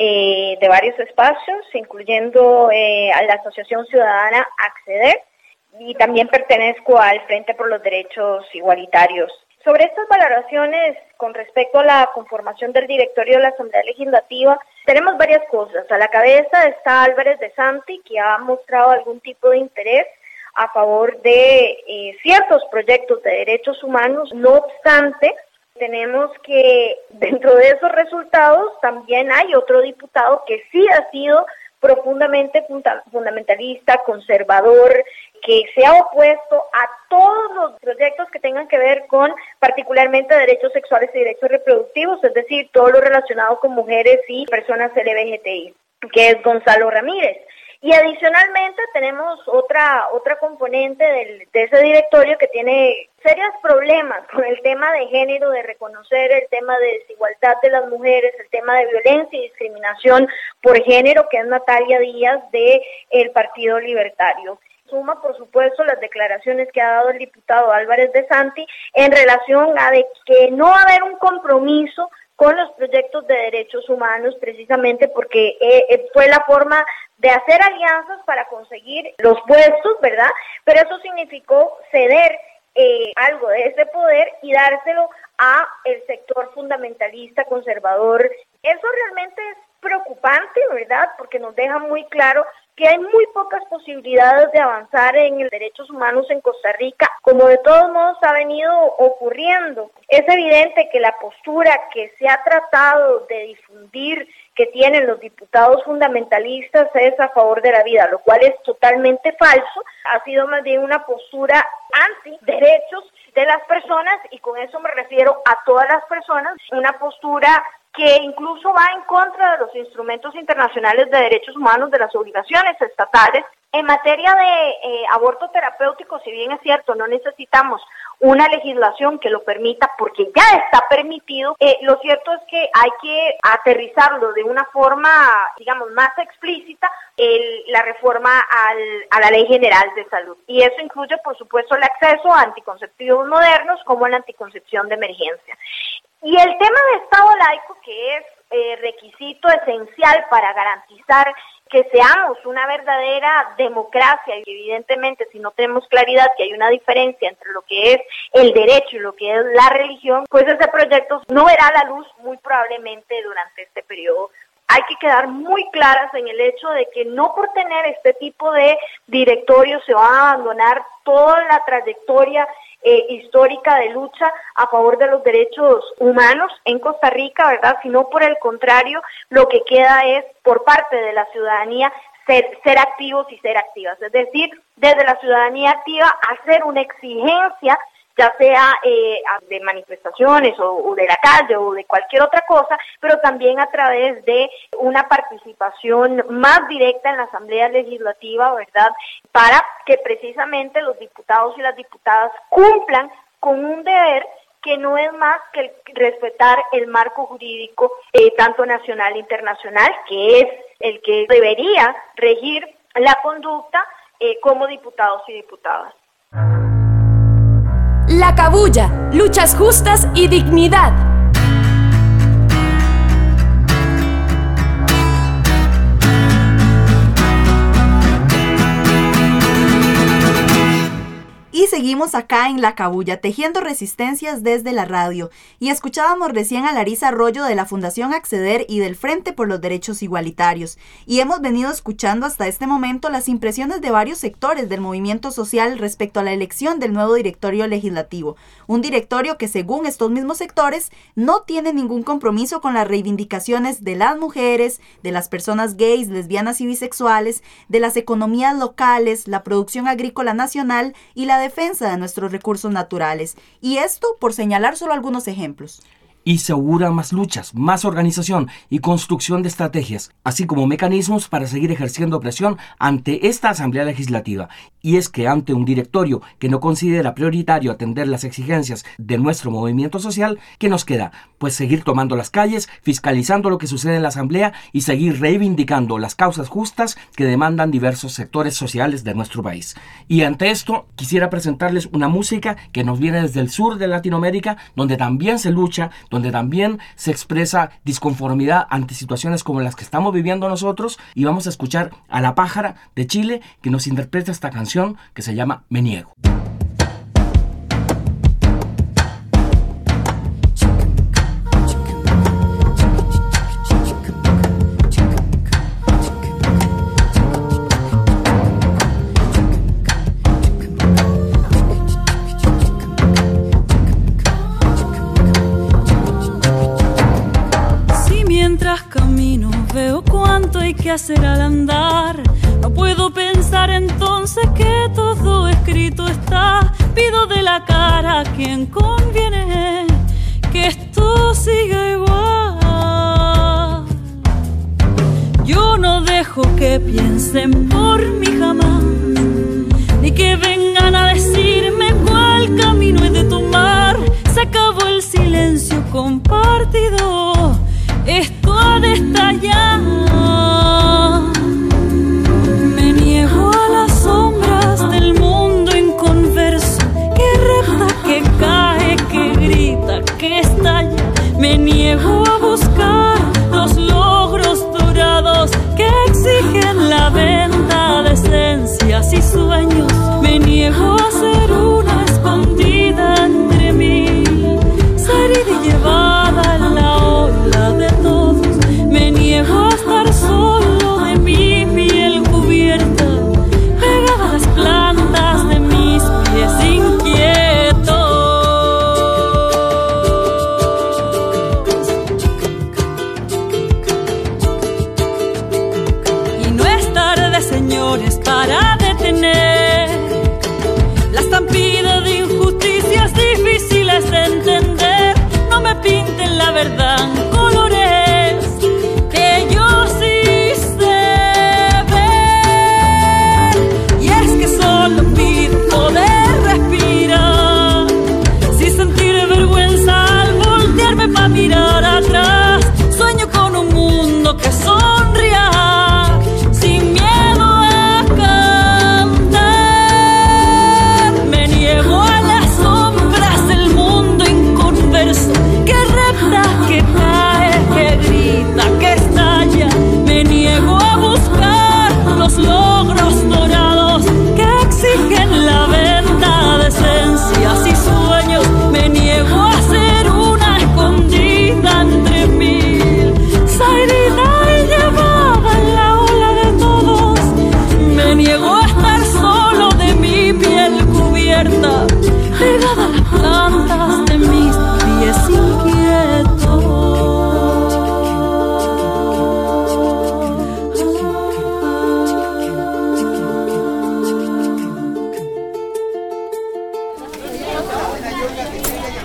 de varios espacios, incluyendo a la Asociación Ciudadana Acceder, y también pertenezco al Frente por los Derechos Igualitarios. Sobre estas valoraciones con respecto a la conformación del directorio de la Asamblea Legislativa, tenemos varias cosas. A la cabeza está Álvarez de Santi, que ha mostrado algún tipo de interés a favor de ciertos proyectos de derechos humanos. No obstante, tenemos que dentro de esos resultados también hay otro diputado que sí ha sido profundamente fundamentalista, conservador, que se ha opuesto a todos los proyectos que tengan que ver con particularmente derechos sexuales y derechos reproductivos, es decir, todo lo relacionado con mujeres y personas LGBTI, que es Gonzalo Ramírez. Y adicionalmente tenemos otra componente de ese directorio que tiene serios problemas con el tema de género, de reconocer el tema de desigualdad de las mujeres, el tema de violencia y discriminación por género, que es Natalia Díaz del Partido Libertario. Suma, por supuesto, las declaraciones que ha dado el diputado Álvarez de Santi en relación a de que no va a haber un compromiso con los proyectos de derechos humanos, precisamente porque fue la forma de hacer alianzas para conseguir los puestos, ¿verdad? Pero eso significó ceder algo de ese poder y dárselo a el sector fundamentalista, conservador. Eso realmente es preocupante, ¿verdad? Porque nos deja muy claro que hay muy pocas posibilidades de avanzar en los derechos humanos en Costa Rica, como de todos modos ha venido ocurriendo. Es evidente que la postura que se ha tratado de difundir que tienen los diputados fundamentalistas es a favor de la vida, lo cual es totalmente falso. Ha sido más bien una postura anti-derechos de las personas, y con eso me refiero a todas las personas, una postura que incluso va en contra de los instrumentos internacionales de derechos humanos, de las obligaciones estatales En materia de aborto terapéutico, si bien es cierto, no necesitamos una legislación que lo permita porque ya está permitido, lo cierto es que hay que aterrizarlo de una forma, digamos, más explícita, la reforma a la Ley General de Salud. Y eso incluye, por supuesto, el acceso a anticonceptivos modernos como la anticoncepción de emergencia. Y el tema de Estado laico, que es requisito esencial para garantizar que seamos una verdadera democracia, y evidentemente si no tenemos claridad que hay una diferencia entre lo que es el derecho y lo que es la religión, pues ese proyecto no verá la luz muy probablemente durante este periodo. Hay que quedar muy claras en el hecho de que no por tener este tipo de directorio se va a abandonar toda la trayectoria histórica de lucha a favor de los derechos humanos en Costa Rica, ¿verdad? Sino por el contrario, lo que queda es por parte de la ciudadanía ser activos y ser activas, es decir, desde la ciudadanía activa hacer una exigencia, ya sea de manifestaciones o de la calle o de cualquier otra cosa, pero también a través de una participación más directa en la Asamblea Legislativa, ¿verdad?, para que precisamente los diputados y las diputadas cumplan con un deber que no es más que respetar el marco jurídico tanto nacional e internacional, que es el que debería regir la conducta como diputados y diputadas. La Cabulla, luchas justas y dignidad. Y seguimos acá en La Cabulla, tejiendo resistencias desde la radio. Y escuchábamos recién a Larisa Arroyo de la Fundación Acceder y del Frente por los Derechos Igualitarios. Y hemos venido escuchando hasta este momento las impresiones de varios sectores del movimiento social respecto a la elección del nuevo directorio legislativo. Un directorio que, según estos mismos sectores, no tiene ningún compromiso con las reivindicaciones de las mujeres, de las personas gays, lesbianas y bisexuales, de las economías locales, la producción agrícola nacional y la defensa de nuestros recursos naturales. Y esto por señalar solo algunos ejemplos. Y se augura más luchas, más organización y construcción de estrategias, así como mecanismos para seguir ejerciendo presión ante esta Asamblea Legislativa. Y es que ante un directorio que no considera prioritario atender las exigencias de nuestro movimiento social, ¿qué nos queda? Pues seguir tomando las calles, fiscalizando lo que sucede en la Asamblea y seguir reivindicando las causas justas que demandan diversos sectores sociales de nuestro país. Y ante esto, quisiera presentarles una música que nos viene desde el sur de Latinoamérica, donde también se lucha, donde también se expresa disconformidad ante situaciones como las que estamos viviendo nosotros, y vamos a escuchar a La Pájara de Chile, que nos interpreta esta canción que se llama Me Niego. Si mientras camino veo cuánto hay que hacer al andar, no puedo pensar entonces que todo escrito está. Pido de la cara a quien conviene que esto siga igual. Yo no dejo que piensen por mí jamás, ni que vengan a decirme cuál camino he de tomar. Se acabó el silencio compartido, esto ha de estallar. Me niego a las sombras del mundo inconverso, que repta, que cae, que grita, que estalla. Me niego a buscar los logros dorados que exigen la venta de esencias y sueños. Me niego a ser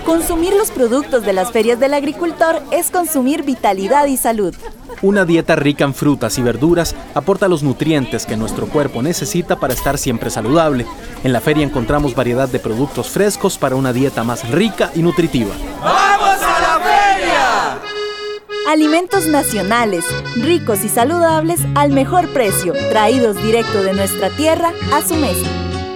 Consumir los productos de las ferias del agricultor es consumir vitalidad y salud. Una dieta rica en frutas y verduras aporta los nutrientes que nuestro cuerpo necesita para estar siempre saludable. En la feria encontramos variedad de productos frescos para una dieta más rica y nutritiva. ¡Vamos a la feria! Alimentos nacionales, ricos y saludables al mejor precio, traídos directo de nuestra tierra a su mesa.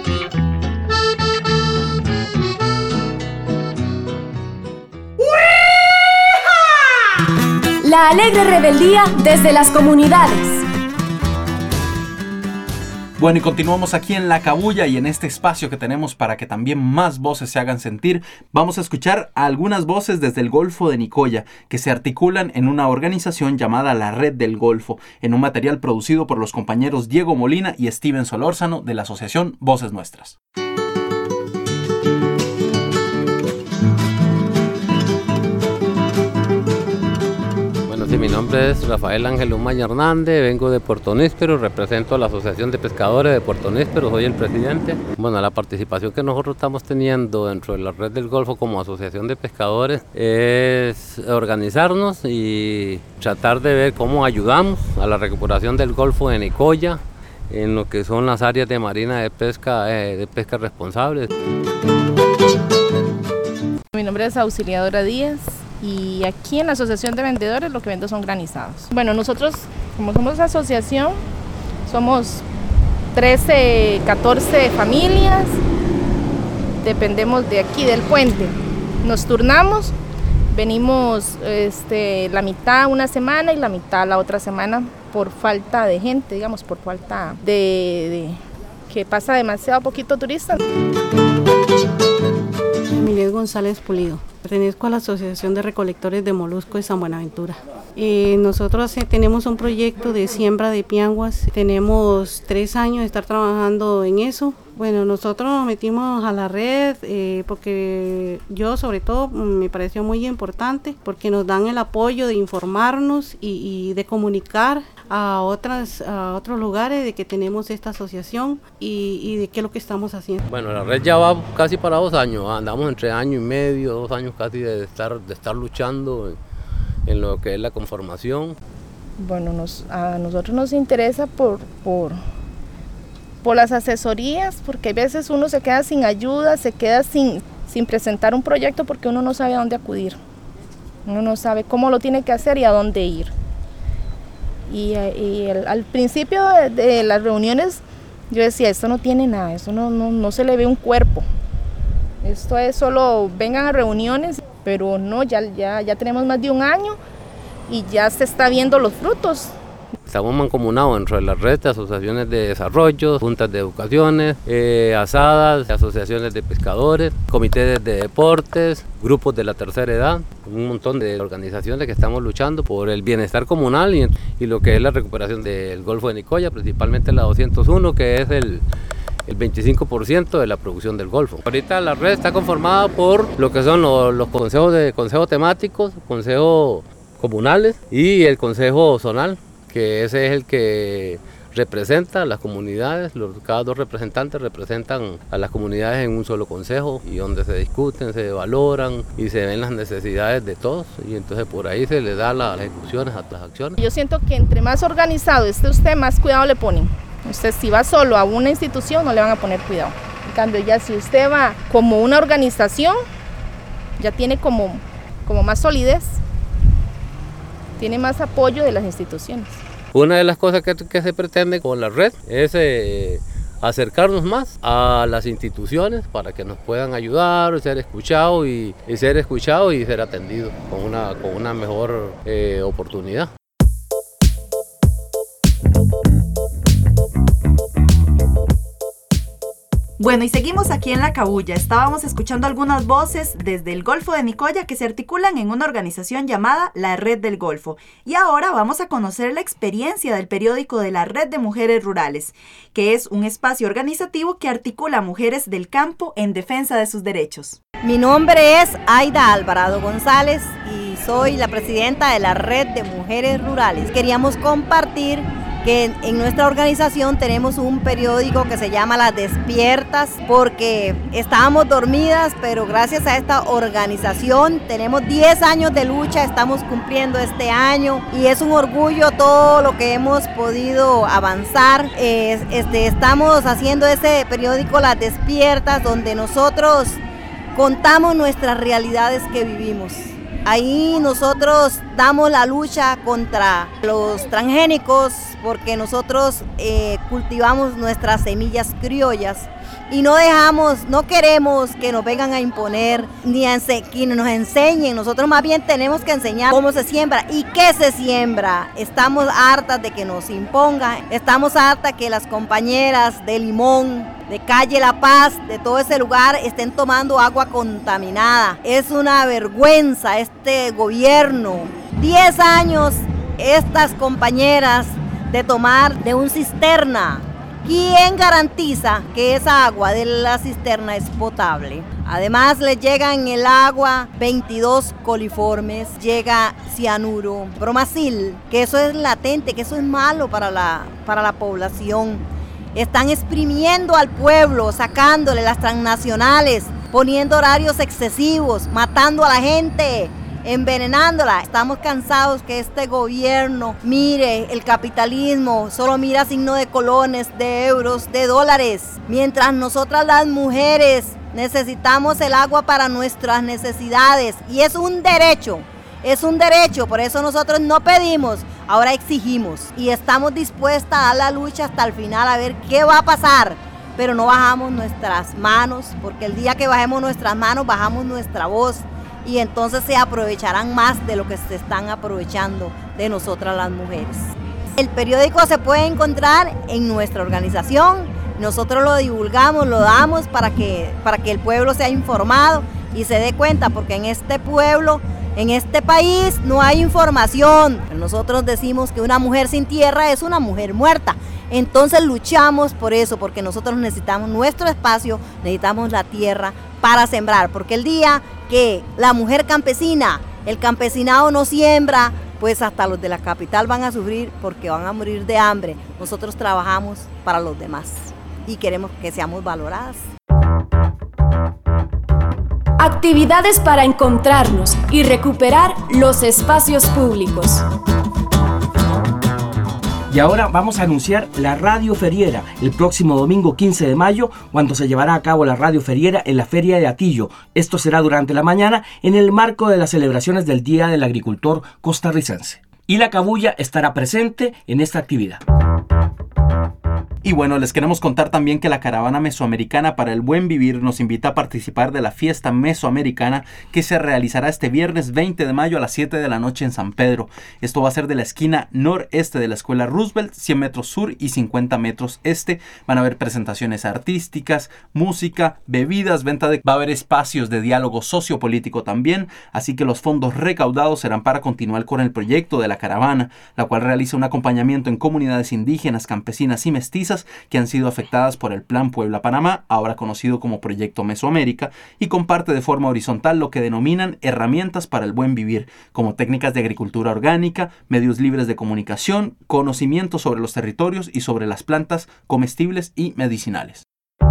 La alegre rebeldía desde las comunidades. Bueno, y continuamos aquí en La Cabulla y en este espacio que tenemos para que también más voces se hagan sentir. Vamos a escuchar a algunas voces desde el Golfo de Nicoya que se articulan en una organización llamada La Red del Golfo, en un material producido por los compañeros Diego Molina y Steven Solórzano de la asociación Voces Nuestras. Sí, mi nombre es Rafael Ángel Umaña Hernández, vengo de Puerto Níspero, represento a la Asociación de Pescadores de Puerto Níspero, soy el presidente. Bueno, la participación que nosotros estamos teniendo dentro de la Red del Golfo como Asociación de Pescadores es organizarnos y tratar de ver cómo ayudamos a la recuperación del Golfo de Nicoya en lo que son las áreas de marina de pesca responsable. Mi nombre es Auxiliadora Díaz. Y aquí en la Asociación de Vendedores lo que vendo son granizados. Bueno, nosotros como somos asociación, somos 13, 14 familias, dependemos de aquí del puente. Nos turnamos, venimos la mitad una semana y la mitad la otra semana por falta de gente, digamos, por falta de que pasa demasiado poquito turistas. Miguel González Pulido. Pertenezco a la Asociación de Recolectores de Molusco de San Buenaventura. Nosotros tenemos un proyecto de siembra de pianguas. Tenemos 3 años de estar trabajando en eso. Bueno, nosotros nos metimos a la red porque yo sobre todo me pareció muy importante porque nos dan el apoyo de informarnos y de comunicar a otros lugares de que tenemos esta asociación y de qué es lo que estamos haciendo. Bueno, la red ya va casi para 2 años, andamos entre año y medio, 2 años casi de estar luchando en lo que es la conformación. Bueno, a nosotros nos interesa por las asesorías, porque a veces uno se queda sin ayuda, se queda sin presentar un proyecto porque uno no sabe a dónde acudir, uno no sabe cómo lo tiene que hacer y a dónde ir. Al principio de las reuniones yo decía, esto no tiene nada, esto no se le ve un cuerpo, esto es solo vengan a reuniones, pero no, ya tenemos más de 1 año y ya se está viendo los frutos. Estamos mancomunados dentro de la red de asociaciones de desarrollo, juntas de educaciones, asadas, asociaciones de pescadores, comités de deportes, grupos de la tercera edad, un montón de organizaciones que estamos luchando por el bienestar comunal y lo que es la recuperación del Golfo de Nicoya, principalmente la 201, que es el 25% de la producción del Golfo. Ahorita la red está conformada por lo que son los consejos temáticos, consejos comunales y el consejo zonal, que ese es el que representa a las comunidades, cada 2 representantes representan a las comunidades en un solo consejo y donde se discuten, se valoran y se ven las necesidades de todos y entonces por ahí se le da las ejecuciones a las acciones. Yo siento que entre más organizado esté usted, más cuidado le ponen. Usted si va solo a una institución no le van a poner cuidado. En cambio ya si usted va como una organización, ya tiene como más solidez. Tiene más apoyo de las instituciones. Una de las cosas que se pretende con la red es acercarnos más a las instituciones para que nos puedan ayudar, ser escuchados y ser atendidos con una mejor oportunidad. Bueno, y seguimos aquí en La Cabulla. Estábamos escuchando algunas voces desde el Golfo de Nicoya que se articulan en una organización llamada La Red del Golfo. Y ahora vamos a conocer la experiencia del periódico de la Red de Mujeres Rurales, que es un espacio organizativo que articula a mujeres del campo en defensa de sus derechos. Mi nombre es Aida Alvarado González y soy la presidenta de la Red de Mujeres Rurales. Queríamos compartir que en nuestra organización tenemos un periódico que se llama Las Despiertas, porque estábamos dormidas, pero gracias a esta organización tenemos 10 años de lucha, estamos cumpliendo este año y es un orgullo todo lo que hemos podido avanzar. Estamos haciendo ese periódico Las Despiertas, donde nosotros contamos nuestras realidades que vivimos. Ahí nosotros damos la lucha contra los transgénicos, porque nosotros cultivamos nuestras semillas criollas y no queremos que nos vengan a imponer ni que nos enseñen. Nosotros más bien tenemos que enseñar cómo se siembra y qué se siembra. Estamos hartas de que nos impongan, estamos hartas que las compañeras de Limón, de Calle La Paz, de todo ese lugar, estén tomando agua contaminada. Es una vergüenza este gobierno. 10 años estas compañeras de tomar de un cisterna. ¿Quién garantiza que esa agua de la cisterna es potable? Además le llega en el agua 22 coliformes, llega cianuro, bromacil, que eso es latente, que eso es malo para la población. Están exprimiendo al pueblo, sacándole las transnacionales, poniendo horarios excesivos, matando a la gente, envenenándola. Estamos cansados que este gobierno mire el capitalismo, solo mira signo de colones, de euros, de dólares, mientras nosotras las mujeres necesitamos el agua para nuestras necesidades y es un derecho. Es un derecho, por eso nosotros no pedimos, ahora exigimos y estamos dispuestas a dar la lucha hasta el final a ver qué va a pasar, pero no bajamos nuestras manos, porque el día que bajemos nuestras manos bajamos nuestra voz y entonces se aprovecharán más de lo que se están aprovechando de nosotras las mujeres. El periódico se puede encontrar en nuestra organización, nosotros lo divulgamos, lo damos para que el pueblo sea informado y se dé cuenta, porque en este pueblo, en este país no hay información. Nosotros decimos que una mujer sin tierra es una mujer muerta. Entonces luchamos por eso, porque nosotros necesitamos nuestro espacio, necesitamos la tierra para sembrar. Porque el día que la mujer campesina, el campesinado no siembra, pues hasta los de la capital van a sufrir porque van a morir de hambre. Nosotros trabajamos para los demás y queremos que seamos valoradas. Actividades para encontrarnos y recuperar los espacios públicos. Y ahora vamos a anunciar la Radio Feriera el próximo domingo 15 de mayo, cuando se llevará a cabo la Radio Feriera en la Feria de Atillo. Esto será durante la mañana en el marco de las celebraciones del Día del Agricultor Costarricense. Y la Cabuya estará presente en esta actividad. Y bueno, les queremos contar también que la Caravana Mesoamericana para el Buen Vivir nos invita a participar de la fiesta mesoamericana que se realizará este viernes 20 de mayo a las 7 de la noche en San Pedro. Esto va a ser de la esquina noreste de la Escuela Roosevelt, 100 metros sur y 50 metros este. Van a haber presentaciones artísticas, música, bebidas, va a haber espacios de diálogo sociopolítico también, así que los fondos recaudados serán para continuar con el proyecto de la caravana, la cual realiza un acompañamiento en comunidades indígenas, campesinas y mestizas que han sido afectadas por el Plan Puebla-Panamá, ahora conocido como Proyecto Mesoamérica, y comparte de forma horizontal lo que denominan herramientas para el buen vivir, como técnicas de agricultura orgánica, medios libres de comunicación, conocimiento sobre los territorios y sobre las plantas comestibles y medicinales.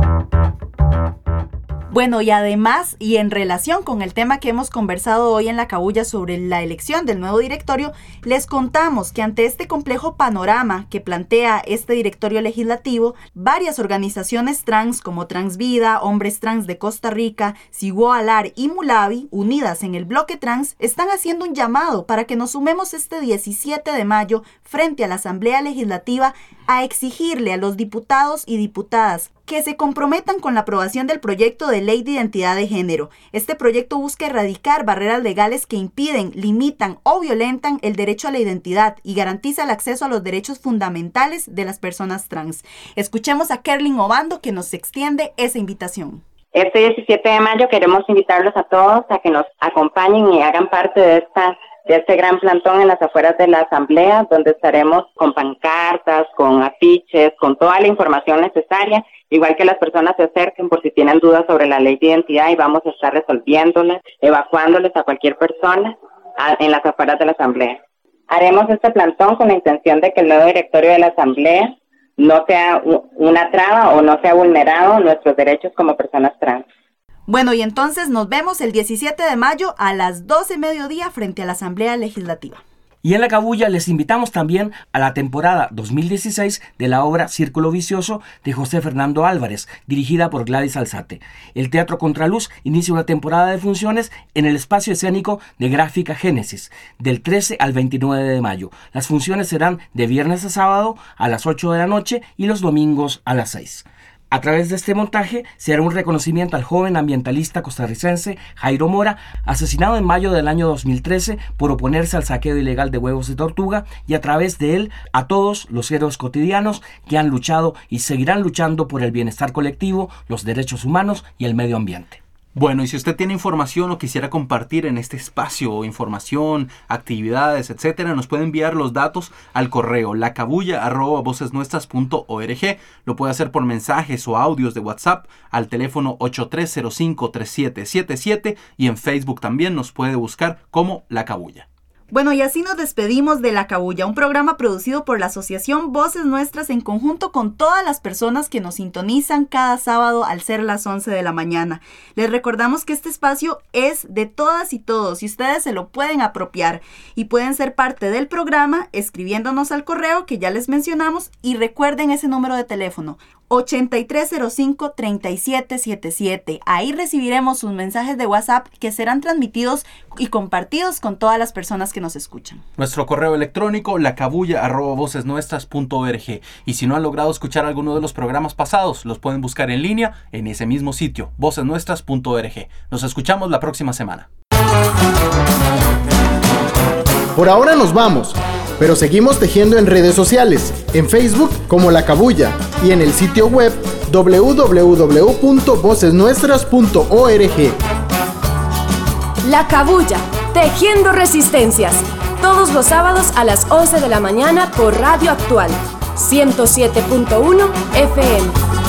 Bueno, y además, y en relación con el tema que hemos conversado hoy en la Cabuya sobre la elección del nuevo directorio, les contamos que ante este complejo panorama que plantea este directorio legislativo, varias organizaciones trans como Transvida, Hombres Trans de Costa Rica, Sigualar y Mulavi, unidas en el bloque trans, están haciendo un llamado para que nos sumemos este 17 de mayo frente a la Asamblea Legislativa a exigirle a los diputados y diputadas que se comprometan con la aprobación del proyecto de ley de identidad de género. Este proyecto busca erradicar barreras legales que impiden, limitan o violentan el derecho a la identidad y garantiza el acceso a los derechos fundamentales de las personas trans. Escuchemos a Kerlin Obando, que nos extiende esa invitación. Este 17 de mayo queremos invitarlos a todos a que nos acompañen y hagan parte de este gran plantón en las afueras de la Asamblea, donde estaremos con pancartas, con afiches, con toda la información necesaria, igual que las personas se acerquen por si tienen dudas sobre la ley de identidad y vamos a estar resolviéndolas, evacuándoles a cualquier persona en las afueras de la Asamblea. Haremos este plantón con la intención de que el nuevo directorio de la Asamblea no sea una traba o no sea vulnerado nuestros derechos como personas trans. Bueno, y entonces nos vemos el 17 de mayo a las 12 mediodía frente a la Asamblea Legislativa. Y en La Cabuya les invitamos también a la temporada 2016 de la obra Círculo Vicioso de José Fernando Álvarez, dirigida por Gladys Alzate. El Teatro Contraluz inicia una temporada de funciones en el espacio escénico de Gráfica Génesis, del 13 al 29 de mayo. Las funciones serán de viernes a sábado a las 8 de la noche y los domingos a las 6. A través de este montaje se hará un reconocimiento al joven ambientalista costarricense Jairo Mora, asesinado en mayo del año 2013 por oponerse al saqueo ilegal de huevos de tortuga, y a través de él a todos los héroes cotidianos que han luchado y seguirán luchando por el bienestar colectivo, los derechos humanos y el medio ambiente. Bueno, y si usted tiene información o quisiera compartir en este espacio información, actividades, etcétera, nos puede enviar los datos al correo lacabulla@vocesnuestras.org. Lo puede hacer por mensajes o audios de WhatsApp al teléfono 8305-3777 y en Facebook también nos puede buscar como La Cabulla. Bueno, y así nos despedimos de La Cabulla, un programa producido por la Asociación Voces Nuestras en conjunto con todas las personas que nos sintonizan cada sábado al ser las 11 de la mañana. Les recordamos que este espacio es de todas y todos y ustedes se lo pueden apropiar y pueden ser parte del programa escribiéndonos al correo que ya les mencionamos, y recuerden ese número de teléfono 8305-3777. Ahí recibiremos sus mensajes de WhatsApp que serán transmitidos y compartidos con todas las personas que nos escuchan. Nuestro correo electrónico lacabulla@vocesnuestras.org. Y si no han logrado escuchar alguno de los programas pasados, los pueden buscar en línea en ese mismo sitio, vocesnuestras.org. Nos escuchamos la próxima semana. Por ahora nos vamos, pero seguimos tejiendo en redes sociales, en Facebook como La Cabuya y en el sitio web www.vocesnuestras.org. La Cabuya, tejiendo resistencias, todos los sábados a las 11 de la mañana por Radio Actual, 107.1 FM.